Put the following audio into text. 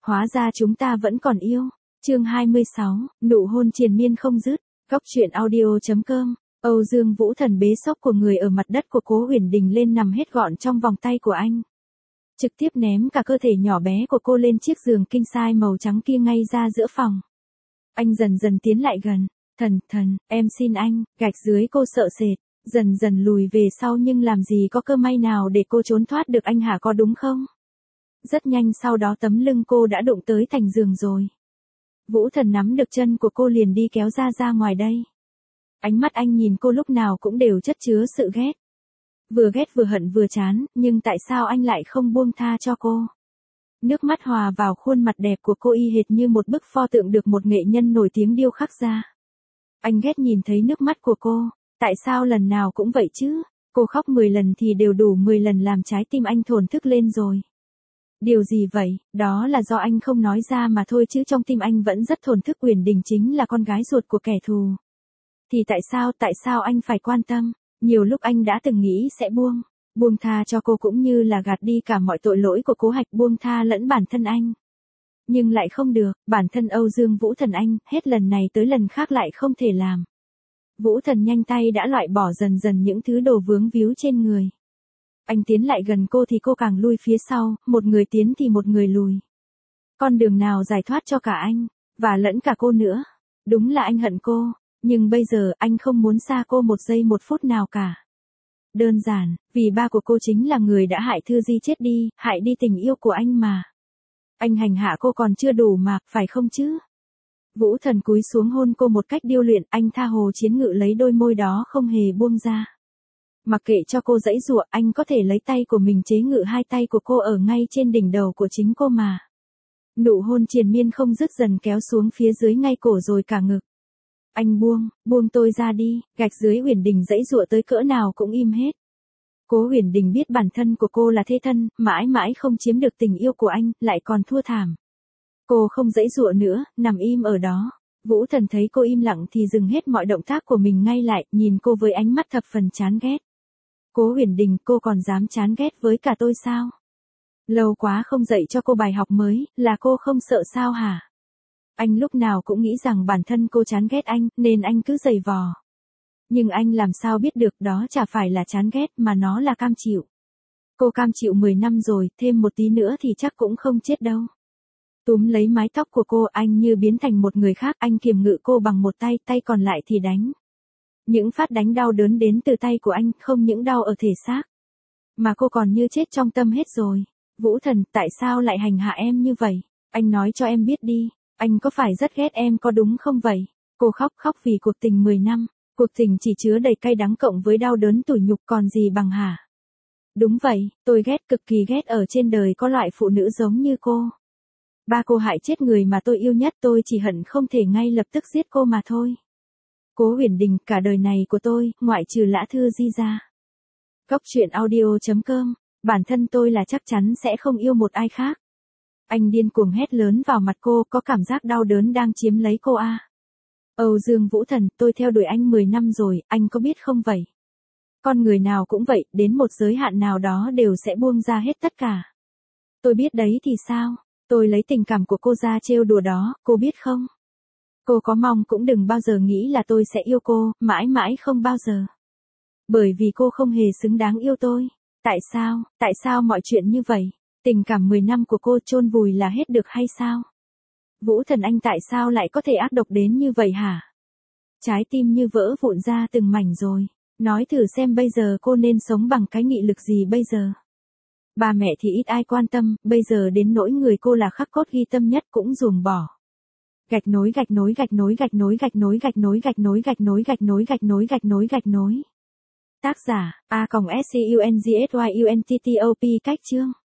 Hóa ra chúng ta vẫn còn yêu. Chương 26, nụ hôn triền miên không dứt. Góc truyện audio.com. Âu Dương Vũ Thần bế xốc của người ở mặt đất của Cố Huyền Đình lên nằm hết gọn trong vòng tay của anh. Trực tiếp ném cả cơ thể nhỏ bé của cô lên chiếc giường king size màu trắng kia ngay ra giữa phòng. Anh dần dần tiến lại gần. Thần, em xin anh, gạch dưới cô sợ sệt, dần dần lùi về sau nhưng làm gì có cơ may nào để cô trốn thoát được anh hả, có đúng không? Rất nhanh sau đó tấm lưng cô đã đụng tới thành giường rồi. Vũ Thần nắm được chân của cô liền đi kéo ra ngoài đây. Ánh mắt anh nhìn cô lúc nào cũng đều chất chứa sự ghét. Vừa ghét vừa hận vừa chán, nhưng tại sao anh lại không buông tha cho cô? Nước mắt hòa vào khuôn mặt đẹp của cô y hệt như một bức pho tượng được một nghệ nhân nổi tiếng điêu khắc ra. Anh ghét nhìn thấy nước mắt của cô, tại sao lần nào cũng vậy chứ? Cô khóc 10 lần thì đều đủ 10 lần làm trái tim anh thổn thức lên rồi. Điều gì vậy? Đó là do anh không nói ra mà thôi chứ trong tim anh vẫn rất thổn thức. Uyển Đình chính là con gái ruột của kẻ thù. Thì tại sao anh phải quan tâm? Nhiều lúc anh đã từng nghĩ sẽ buông tha cho cô cũng như là gạt đi cả mọi tội lỗi của Cố Hạch, buông tha lẫn bản thân anh. Nhưng lại không được, bản thân Âu Dương Vũ Thần anh, hết lần này tới lần khác lại không thể làm. Vũ Thần nhanh tay đã loại bỏ dần dần những thứ đồ vướng víu trên người. Anh tiến lại gần cô thì cô càng lui phía sau, một người tiến thì một người lùi. Con đường nào giải thoát cho cả anh, và lẫn cả cô nữa. Đúng là anh hận cô, nhưng bây giờ anh không muốn xa cô một giây một phút nào cả. Đơn giản, vì ba của cô chính là người đã hại Thư Di chết đi, hại đi tình yêu của anh mà. Anh hành hạ cô còn chưa đủ mà, phải không chứ? Vũ Thần cúi xuống hôn cô một cách điêu luyện, anh tha hồ chiến ngự lấy đôi môi đó không hề buông ra. Mặc kệ cho cô giãy giụa, anh có thể lấy tay của mình chế ngự hai tay của cô ở ngay trên đỉnh đầu của chính cô mà. Nụ hôn triền miên không dứt dần kéo xuống phía dưới ngay cổ rồi cả ngực. Anh buông tôi ra đi, gạch dưới Uyển Đình giãy giụa tới cỡ nào cũng im hết. Cố Uyển Đình biết bản thân của cô là thế thân, mãi mãi không chiếm được tình yêu của anh, lại còn thua thảm. Cô không giãy giụa nữa, nằm im ở đó. Vũ Thần thấy cô im lặng thì dừng hết mọi động tác của mình ngay lại, nhìn cô với ánh mắt thập phần chán ghét. Cố Uyển Đình, cô còn dám chán ghét với cả tôi sao? Lâu quá không dạy cho cô bài học mới, là cô không sợ sao hả? Anh lúc nào cũng nghĩ rằng bản thân cô chán ghét anh, nên anh cứ giày vò. Nhưng anh làm sao biết được đó chả phải là chán ghét mà nó là cam chịu. Cô cam chịu 10 năm rồi, thêm một tí nữa thì chắc cũng không chết đâu. Túm lấy mái tóc của cô, anh như biến thành một người khác, anh kiềm ngự cô bằng một tay, tay còn lại thì đánh. Những phát đánh đau đớn đến từ tay của anh, không những đau ở thể xác, mà cô còn như chết trong tâm hết rồi. Vũ Thần, tại sao lại hành hạ em như vậy? Anh nói cho em biết đi, anh có phải rất ghét em có đúng không vậy? Cô khóc vì cuộc tình 10 năm, cuộc tình chỉ chứa đầy cay đắng cộng với đau đớn tủi nhục còn gì bằng hả? Đúng vậy, tôi ghét, cực kỳ ghét ở trên đời có loại phụ nữ giống như cô. Ba cô hại chết người mà tôi yêu nhất, tôi chỉ hận không thể ngay lập tức giết cô mà thôi. Cố Uyển Đình, cả đời này của tôi, ngoại trừ Lã Thư Di ra. Góc truyện audio.com, bản thân tôi là chắc chắn sẽ không yêu một ai khác. Anh điên cuồng hét lớn vào mặt cô, có cảm giác đau đớn đang chiếm lấy cô à. Âu Dương Vũ Thần, tôi theo đuổi anh 10 năm rồi, anh có biết không vậy? Con người nào cũng vậy, đến một giới hạn nào đó đều sẽ buông ra hết tất cả. Tôi biết đấy thì sao? Tôi lấy tình cảm của cô ra trêu đùa đó, cô biết không? Cô có mong cũng đừng bao giờ nghĩ là tôi sẽ yêu cô, mãi mãi không bao giờ. Bởi vì cô không hề xứng đáng yêu tôi. Tại sao mọi chuyện như vậy? Tình cảm 10 năm của cô chôn vùi là hết được hay sao? Vũ Thần anh tại sao lại có thể ác độc đến như vậy hả? Trái tim như vỡ vụn ra từng mảnh rồi. Nói thử xem bây giờ cô nên sống bằng cái nghị lực gì bây giờ? Ba mẹ thì ít ai quan tâm, bây giờ đến nỗi người cô là khắc cốt ghi tâm nhất cũng ruồng bỏ. Gạch nối. Tác giả A.SCUNGSYUNTTOP. Cách chương